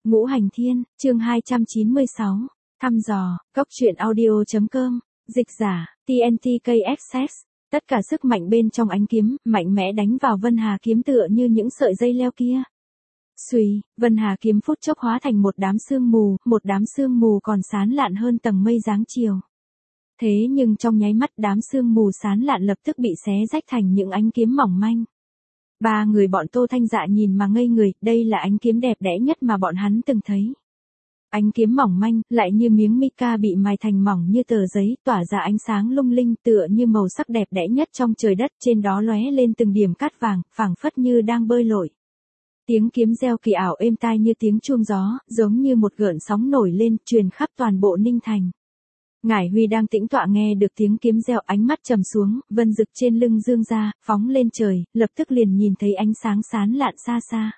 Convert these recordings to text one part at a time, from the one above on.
Ngũ Hành Thiên, chương 296, thăm dò, cốc truyện audio.com, dịch giả, TNT KXS, tất cả sức mạnh bên trong ánh kiếm, mạnh mẽ đánh vào Vân Hà kiếm tựa như những sợi dây leo kia. Xuy, Vân Hà kiếm phút chốc hóa thành một đám sương mù còn sáng lạn hơn tầng mây dáng chiều. Thế nhưng trong nháy mắt đám sương mù sáng lạn lập tức bị xé rách thành những ánh kiếm mỏng manh. Ba người bọn Tô Thanh Dạ nhìn mà ngây người, đây là ánh kiếm đẹp đẽ nhất mà bọn hắn từng thấy. Ánh kiếm mỏng manh, lại như miếng mica bị mài thành mỏng như tờ giấy, tỏa ra ánh sáng lung linh tựa như màu sắc đẹp đẽ nhất trong trời đất, trên đó lóe lên từng điểm cát vàng, phảng phất như đang bơi lội. Tiếng kiếm reo kỳ ảo êm tai như tiếng chuông gió, giống như một gợn sóng nổi lên, truyền khắp toàn bộ Ninh Thành. Ngải Huy đang tĩnh tọa nghe được tiếng kiếm reo, ánh mắt trầm xuống, vân rực trên lưng dương ra, phóng lên trời, lập tức liền nhìn thấy ánh sáng sáng lạn xa xa.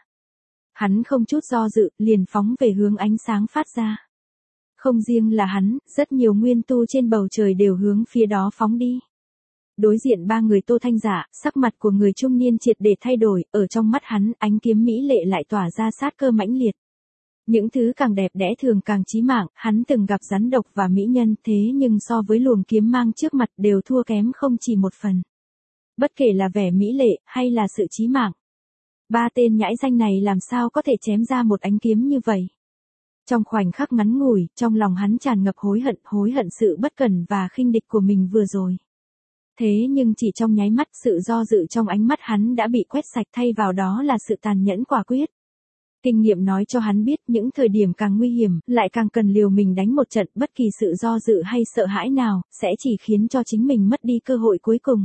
Hắn không chút do dự, liền phóng về hướng ánh sáng phát ra. Không riêng là hắn, rất nhiều nguyên tu trên bầu trời đều hướng phía đó phóng đi. Đối diện ba người Tô Thanh Dạ, sắc mặt của người trung niên triệt để thay đổi, ở trong mắt hắn, ánh kiếm mỹ lệ lại tỏa ra sát cơ mãnh liệt. Những thứ càng đẹp đẽ thường càng chí mạng, hắn từng gặp rắn độc và mỹ nhân, thế nhưng so với luồng kiếm mang trước mặt đều thua kém không chỉ một phần. Bất kể là vẻ mỹ lệ, hay là sự chí mạng. Ba tên nhãi danh này làm sao có thể chém ra một ánh kiếm như vậy. Trong khoảnh khắc ngắn ngủi, trong lòng hắn tràn ngập hối hận sự bất cẩn và khinh địch của mình vừa rồi. Thế nhưng chỉ trong nháy mắt, sự do dự trong ánh mắt hắn đã bị quét sạch, thay vào đó là sự tàn nhẫn quả quyết. Kinh nghiệm nói cho hắn biết, những thời điểm càng nguy hiểm, lại càng cần liều mình đánh một trận, bất kỳ sự do dự hay sợ hãi nào, sẽ chỉ khiến cho chính mình mất đi cơ hội cuối cùng.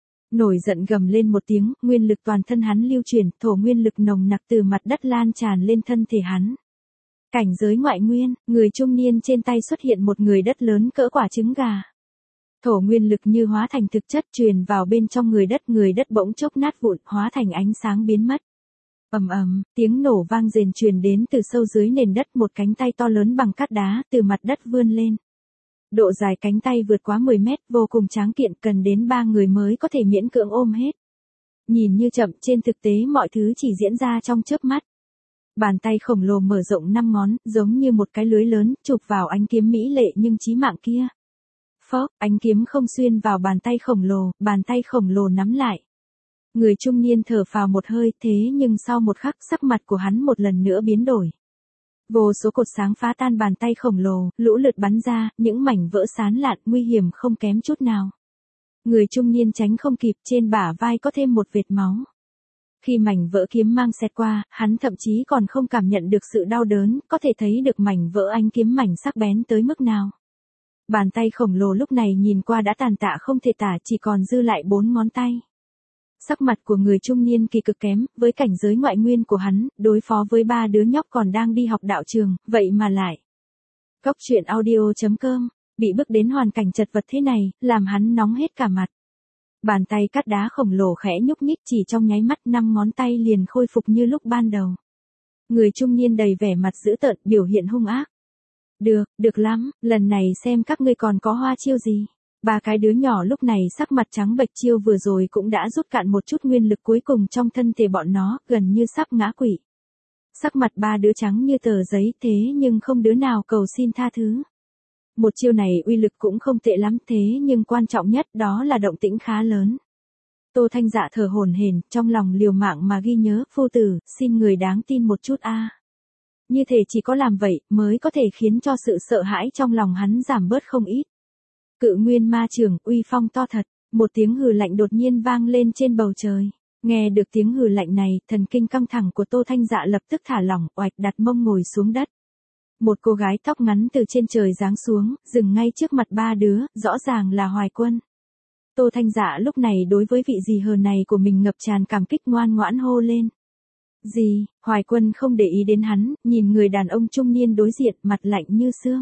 Nổi giận gầm lên một tiếng, nguyên lực toàn thân hắn lưu chuyển, thổ nguyên lực nồng nặc từ mặt đất lan tràn lên thân thể hắn. Cảnh giới ngoại nguyên, người trung niên trên tay xuất hiện một người đất lớn cỡ quả trứng gà. Thổ nguyên lực như hóa thành thực chất truyền vào bên trong người đất bỗng chốc nát vụn, hóa thành ánh sáng biến mất. Ầm ầm, tiếng nổ vang rền truyền đến từ sâu dưới nền đất, một cánh tay to lớn bằng cát đá từ mặt đất vươn lên. Độ dài cánh tay vượt quá 10 mét, vô cùng tráng kiện, cần đến 3 người mới có thể miễn cưỡng ôm hết. Nhìn như chậm, trên thực tế mọi thứ chỉ diễn ra trong chớp mắt. Bàn tay khổng lồ mở rộng 5 ngón, giống như một cái lưới lớn, chụp vào ánh kiếm mỹ lệ nhưng chí mạng kia. Phốc, ánh kiếm không xuyên vào bàn tay khổng lồ nắm lại. Người trung niên thở phào một hơi, thế nhưng sau một khắc, sắc mặt của hắn một lần nữa biến đổi. Vô số cột sáng phá tan bàn tay khổng lồ, lũ lượt bắn ra, những mảnh vỡ xán lạn, nguy hiểm không kém chút nào. Người trung niên tránh không kịp, trên bả vai có thêm một vệt máu. Khi mảnh vỡ kiếm mang xẹt qua, hắn thậm chí còn không cảm nhận được sự đau đớn, có thể thấy được mảnh vỡ ánh kiếm mảnh sắc bén tới mức nào. Bàn tay khổng lồ lúc này nhìn qua đã tàn tạ không thể tả, chỉ còn dư lại 4 ngón tay. Sắc mặt của người trung niên kỳ cực kém, với cảnh giới ngoại nguyên của hắn, đối phó với 3 đứa nhóc còn đang đi học đạo trường, vậy mà lại. Cốc truyện audio.com, bị bước đến hoàn cảnh chật vật thế này, làm hắn nóng hết cả mặt. Bàn tay cát đá khổng lồ khẽ nhúc nhích, chỉ trong nháy mắt 5 ngón tay liền khôi phục như lúc ban đầu. Người trung niên đầy vẻ mặt dữ tợn, biểu hiện hung ác. Được lắm, lần này xem các ngươi còn có hoa chiêu gì. 3 cái đứa nhỏ lúc này sắc mặt trắng bệch, chiêu vừa rồi cũng đã rút cạn một chút nguyên lực cuối cùng trong thân thể bọn nó, gần như sắp ngã quỵ. Sắc mặt 3 đứa trắng như tờ giấy, thế nhưng không đứa nào cầu xin tha thứ. Một chiêu này uy lực cũng không tệ lắm, thế nhưng quan trọng nhất đó là động tĩnh khá lớn. Tô Thanh Dạ thở hổn hển, trong lòng liều mạng mà ghi nhớ, phu tử, xin người đáng tin một chút a. Như thể chỉ có làm vậy mới có thể khiến cho sự sợ hãi trong lòng hắn giảm bớt không ít. Cự nguyên ma trưởng, uy phong to thật, một tiếng hừ lạnh đột nhiên vang lên trên bầu trời. Nghe được tiếng hừ lạnh này, thần kinh căng thẳng của Tô Thanh Dạ lập tức thả lỏng, oạch đặt mông ngồi xuống đất. Một cô gái tóc ngắn từ trên trời giáng xuống, dừng ngay trước mặt 3 đứa, rõ ràng là Hoài Quân. Tô Thanh Dạ lúc này đối với vị dì hờ này của mình ngập tràn cảm kích, ngoan ngoãn hô lên. Dì, Hoài Quân không để ý đến hắn, nhìn người đàn ông trung niên đối diện, mặt lạnh như xương.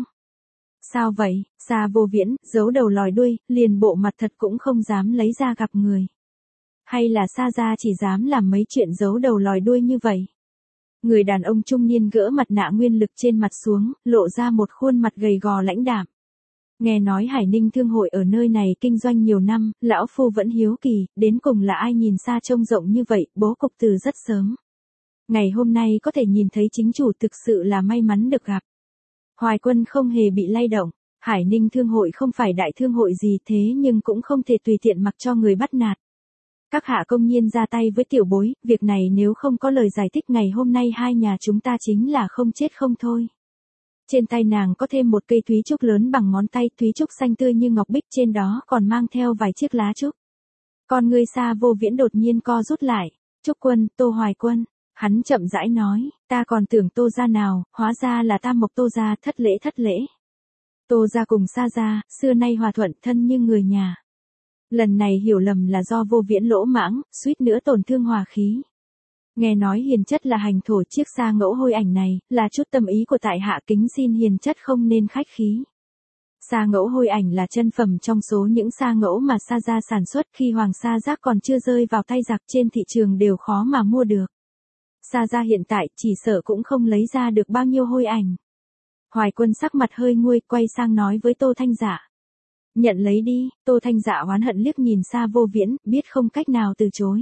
Sao vậy, Sa Vô Viễn, giấu đầu lòi đuôi, liền bộ mặt thật cũng không dám lấy ra gặp người. Hay là Sa gia chỉ dám làm mấy chuyện giấu đầu lòi đuôi như vậy? Người đàn ông trung niên gỡ mặt nạ nguyên lực trên mặt xuống, lộ ra một khuôn mặt gầy gò lãnh đạm. Nghe nói Hải Ninh Thương hội ở nơi này kinh doanh nhiều năm, lão phu vẫn hiếu kỳ, đến cùng là ai nhìn xa trông rộng như vậy, bố cục từ rất sớm. Ngày hôm nay có thể nhìn thấy chính chủ thực sự là may mắn được gặp. Hoài Quân không hề bị lay động. Hải Ninh Thương hội không phải đại thương hội gì thế nhưng cũng không thể tùy tiện mặc cho người bắt nạt. Các hạ công nhiên ra tay với tiểu bối, việc này nếu không có lời giải thích ngày hôm nay hai nhà chúng ta chính là không chết không thôi. Trên tay nàng có thêm một cây thúy trúc lớn bằng ngón tay, thúy trúc xanh tươi như ngọc bích, trên đó còn mang theo vài chiếc lá trúc. Con ngươi Sa Vô Viễn đột nhiên co rút lại. Trúc Quân, Tô Hoài Quân. Hắn chậm rãi nói, ta còn tưởng Tô gia nào, hóa ra là Tam Mộc Tô gia, thất lễ thất lễ. Tô gia cùng Sa gia, xưa nay hòa thuận thân như người nhà. Lần này hiểu lầm là do Vô Viễn lỗ mãng, suýt nữa tổn thương hòa khí. Nghe nói hiền chất là hành thổ chiếc sa ngẫu hôi ảnh này, là chút tâm ý của tại hạ, kính xin hiền chất không nên khách khí. Sa ngẫu hôi ảnh là chân phẩm trong số những sa ngẫu mà Sa gia sản xuất, khi hoàng sa giác còn chưa rơi vào tay giặc trên thị trường đều khó mà mua được. Sa gia hiện tại chỉ sợ cũng không lấy ra được bao nhiêu hôi ảnh. Hoài Quân sắc mặt hơi nguôi, quay sang nói với Tô Thanh Dạ. Nhận lấy đi. Tô Thanh Dạ oán hận liếc nhìn Sa Vô Viễn, biết không cách nào từ chối.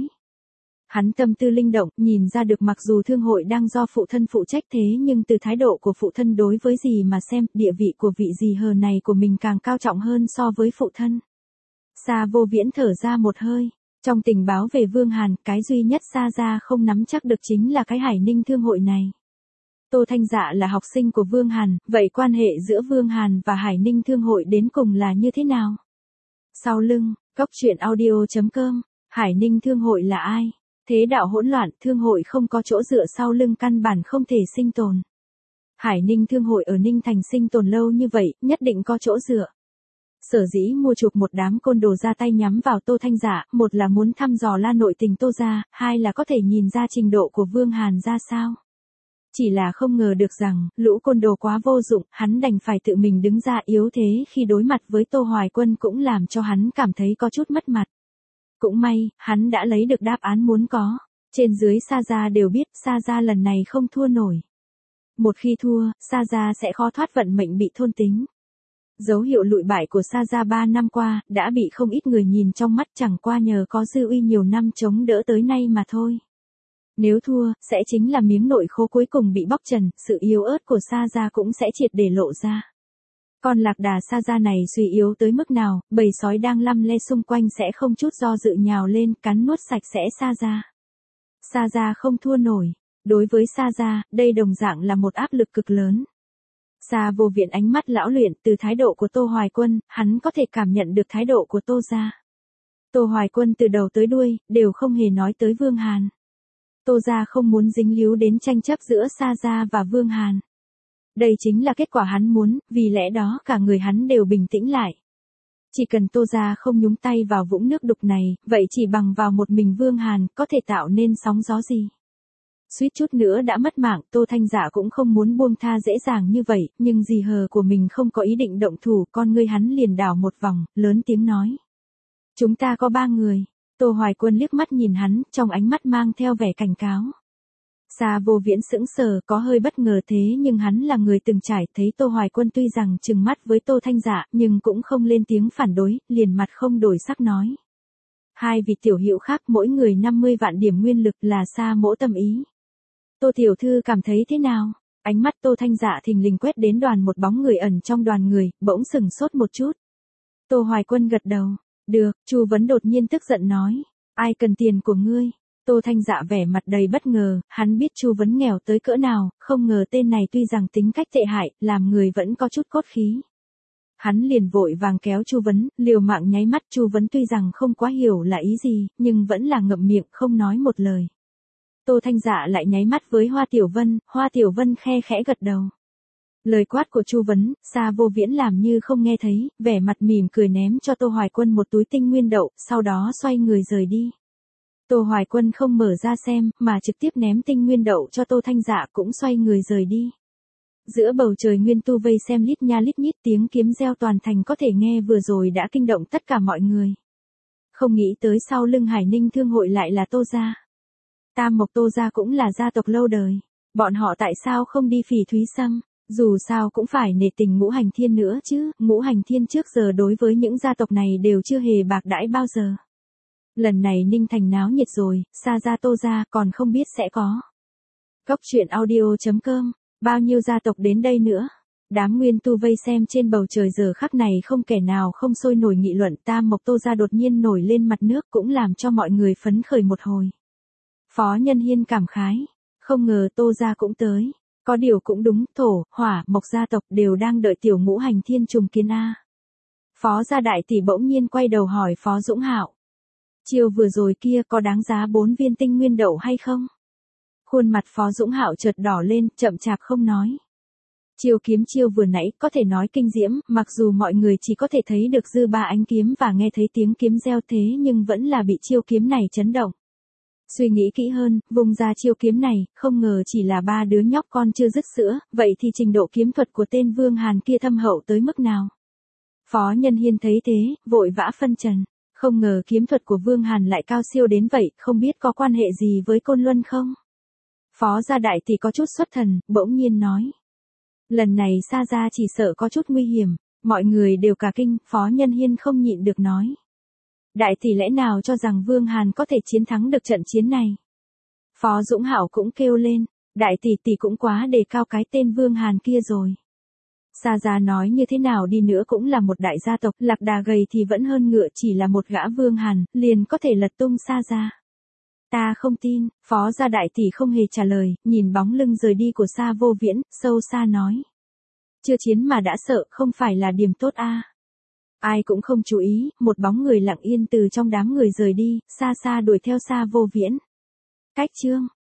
Hắn tâm tư linh động, nhìn ra được mặc dù thương hội đang do phụ thân phụ trách thế nhưng từ thái độ của phụ thân đối với gì mà xem, địa vị của vị dì hờ này của mình càng cao trọng hơn so với phụ thân. Sa Vô Viễn thở ra một hơi. Trong tình báo về Vương Hàn, cái duy nhất Sa gia không nắm chắc được chính là cái Hải Ninh Thương hội này. Tô Thanh Dạ là học sinh của Vương Hàn, vậy quan hệ giữa Vương Hàn và Hải Ninh Thương hội đến cùng là như thế nào? Sau lưng, Cốc Truyện Audio.com, Hải Ninh Thương hội là ai? Thế đạo hỗn loạn, thương hội không có chỗ dựa sau lưng căn bản không thể sinh tồn. Hải Ninh Thương hội ở Ninh Thành sinh tồn lâu như vậy, nhất định có chỗ dựa. Sở dĩ mua chuộc một đám côn đồ ra tay nhắm vào Tô Thanh Dạ, một là muốn thăm dò la nội tình Tô gia, hai là có thể nhìn ra trình độ của Vương Hàn ra sao. Chỉ là không ngờ được rằng, lũ côn đồ quá vô dụng, hắn đành phải tự mình đứng ra yếu thế khi đối mặt với Tô Hoài Quân cũng làm cho hắn cảm thấy có chút mất mặt. Cũng may, hắn đã lấy được đáp án muốn có. Trên dưới Sa gia đều biết Sa gia lần này không thua nổi. Một khi thua, Sa gia sẽ khó thoát vận mệnh bị thôn tính. Dấu hiệu lụi bại của Sa gia 3 năm qua, đã bị không ít người nhìn trong mắt, chẳng qua nhờ có dư uy nhiều năm chống đỡ tới nay mà thôi. Nếu thua, sẽ chính là miếng nội khố cuối cùng bị bóc trần, sự yếu ớt của Sa gia cũng sẽ triệt để lộ ra. Con lạc đà Sa gia này suy yếu tới mức nào, bầy sói đang lăm le xung quanh sẽ không chút do dự nhào lên, cắn nuốt sạch sẽ Sa gia. Sa gia không thua nổi. Đối với Sa gia, đây đồng dạng là một áp lực cực lớn. Sa Vô Viễn ánh mắt lão luyện, từ thái độ của Tô Hoài Quân, hắn có thể cảm nhận được thái độ của Tô gia. Tô Hoài Quân từ đầu tới đuôi, đều không hề nói tới Vương Hàn. Tô gia không muốn dính líu đến tranh chấp giữa Sa gia và Vương Hàn. Đây chính là kết quả hắn muốn, vì lẽ đó cả người hắn đều bình tĩnh lại. Chỉ cần Tô gia không nhúng tay vào vũng nước đục này, vậy chỉ bằng vào một mình Vương Hàn, có thể tạo nên sóng gió gì. Suýt chút nữa đã mất mạng, Tô Thanh Dạ cũng không muốn buông tha dễ dàng như vậy, nhưng dì hờ của mình không có ý định động thủ, con ngươi hắn liền đảo một vòng, lớn tiếng nói. Chúng ta có 3 người. Tô Hoài Quân liếc mắt nhìn hắn, trong ánh mắt mang theo vẻ cảnh cáo. Sa Vô Viễn sững sờ, có hơi bất ngờ thế nhưng hắn là người từng trải, thấy Tô Hoài Quân tuy rằng trừng mắt với Tô Thanh Dạ, nhưng cũng không lên tiếng phản đối, liền mặt không đổi sắc nói. 2 vị tiểu hữu khác mỗi người 50 vạn điểm nguyên lực là Sa mỗ tâm ý. Tô tiểu thư cảm thấy thế nào? Ánh mắt Tô Thanh Dạ thình lình quét đến một bóng người ẩn trong đoàn người, bỗng sừng sốt một chút. Tô Hoài Quân gật đầu. Được, Chu Vấn đột nhiên tức giận nói. Ai cần tiền của ngươi? Tô Thanh Dạ vẻ mặt đầy bất ngờ, hắn biết Chu Vấn nghèo tới cỡ nào, không ngờ tên này tuy rằng tính cách tệ hại, làm người vẫn có chút cốt khí. Hắn liền vội vàng kéo Chu Vấn, liều mạng nháy mắt. Chu Vấn tuy rằng không quá hiểu là ý gì, nhưng vẫn là ngậm miệng không nói một lời. Tô Thanh Dạ lại nháy mắt với Hoa Tiểu Vân khe khẽ gật đầu. Lời quát của Chu Vấn, Sa Vô Viễn làm như không nghe thấy, vẻ mặt mỉm cười ném cho Tô Hoài Quân một túi tinh nguyên đậu, sau đó xoay người rời đi. Tô Hoài Quân không mở ra xem, mà trực tiếp ném tinh nguyên đậu cho Tô Thanh Dạ cũng xoay người rời đi. Giữa bầu trời nguyên tu vây xem lít nha lít nhít, tiếng kiếm reo toàn thành có thể nghe vừa rồi đã kinh động tất cả mọi người. Không nghĩ tới sau lưng Hải Ninh Thương hội lại là Tô gia. Tam Mộc Tô gia cũng là gia tộc lâu đời. Bọn họ tại sao không đi Phỉ Thúy Sâm? Dù sao cũng phải nể tình Ngũ Hành Thiên nữa chứ, Ngũ Hành Thiên trước giờ đối với những gia tộc này đều chưa hề bạc đãi bao giờ. Lần này Ninh Thành náo nhiệt rồi, Sa gia Tô gia còn không biết sẽ có Cốc truyện audio.com, bao nhiêu gia tộc đến đây nữa? Đám nguyên tu vây xem trên bầu trời giờ khắc này không kẻ nào không sôi nổi nghị luận. Tam Mộc Tô gia đột nhiên nổi lên mặt nước cũng làm cho mọi người phấn khởi một hồi. Phó Nhân Hiên cảm khái, không ngờ Tô gia cũng tới. Có điều cũng đúng, thổ, hỏa, mộc gia tộc đều đang đợi tiểu ngũ hành thiên trùng kiến a. Phó gia đại tỷ bỗng nhiên quay đầu hỏi Phó Dũng Hạo. Chiều vừa rồi kia có đáng giá 4 viên tinh nguyên đậu hay không? Khuôn mặt Phó Dũng Hạo chợt đỏ lên, chậm chạp không nói. Chiêu kiếm chiêu vừa nãy có thể nói kinh diễm, mặc dù mọi người chỉ có thể thấy được dư ba ánh kiếm và nghe thấy tiếng kiếm reo thế nhưng vẫn là bị chiêu kiếm này chấn động. Suy nghĩ kỹ hơn, vùng ra chiêu kiếm này, không ngờ chỉ là 3 đứa nhóc con chưa dứt sữa, vậy thì trình độ kiếm thuật của tên Vương Hàn kia thâm hậu tới mức nào? Phó Nhân Hiên thấy thế, vội vã phân trần. Không ngờ kiếm thuật của Vương Hàn lại cao siêu đến vậy, không biết có quan hệ gì với Côn Luân không? Phó gia đại tỷ có chút xuất thần, bỗng nhiên nói. Lần này Sa gia chỉ sợ có chút nguy hiểm, mọi người đều cả kinh, Phó Nhân Hiên không nhịn được nói. Đại tỷ lẽ nào cho rằng Vương Hàn có thể chiến thắng được trận chiến này? Phó Dũng Hạo cũng kêu lên, đại tỷ tỷ cũng quá đề cao cái tên Vương Hàn kia rồi. Sa gia nói như thế nào đi nữa cũng là một đại gia tộc, lạc đà gầy thì vẫn hơn ngựa, chỉ là một gã Vương Hàn, liền có thể lật tung Sa gia. Ta không tin, Phó gia đại tỷ không hề trả lời, nhìn bóng lưng rời đi của Sa Vô Viễn, sâu xa nói. Chưa chiến mà đã sợ, không phải là điểm tốt a. Ai cũng không chú ý, một bóng người lặng yên từ trong đám người rời đi, xa xa đuổi theo Sa Vô Viễn. Cách chương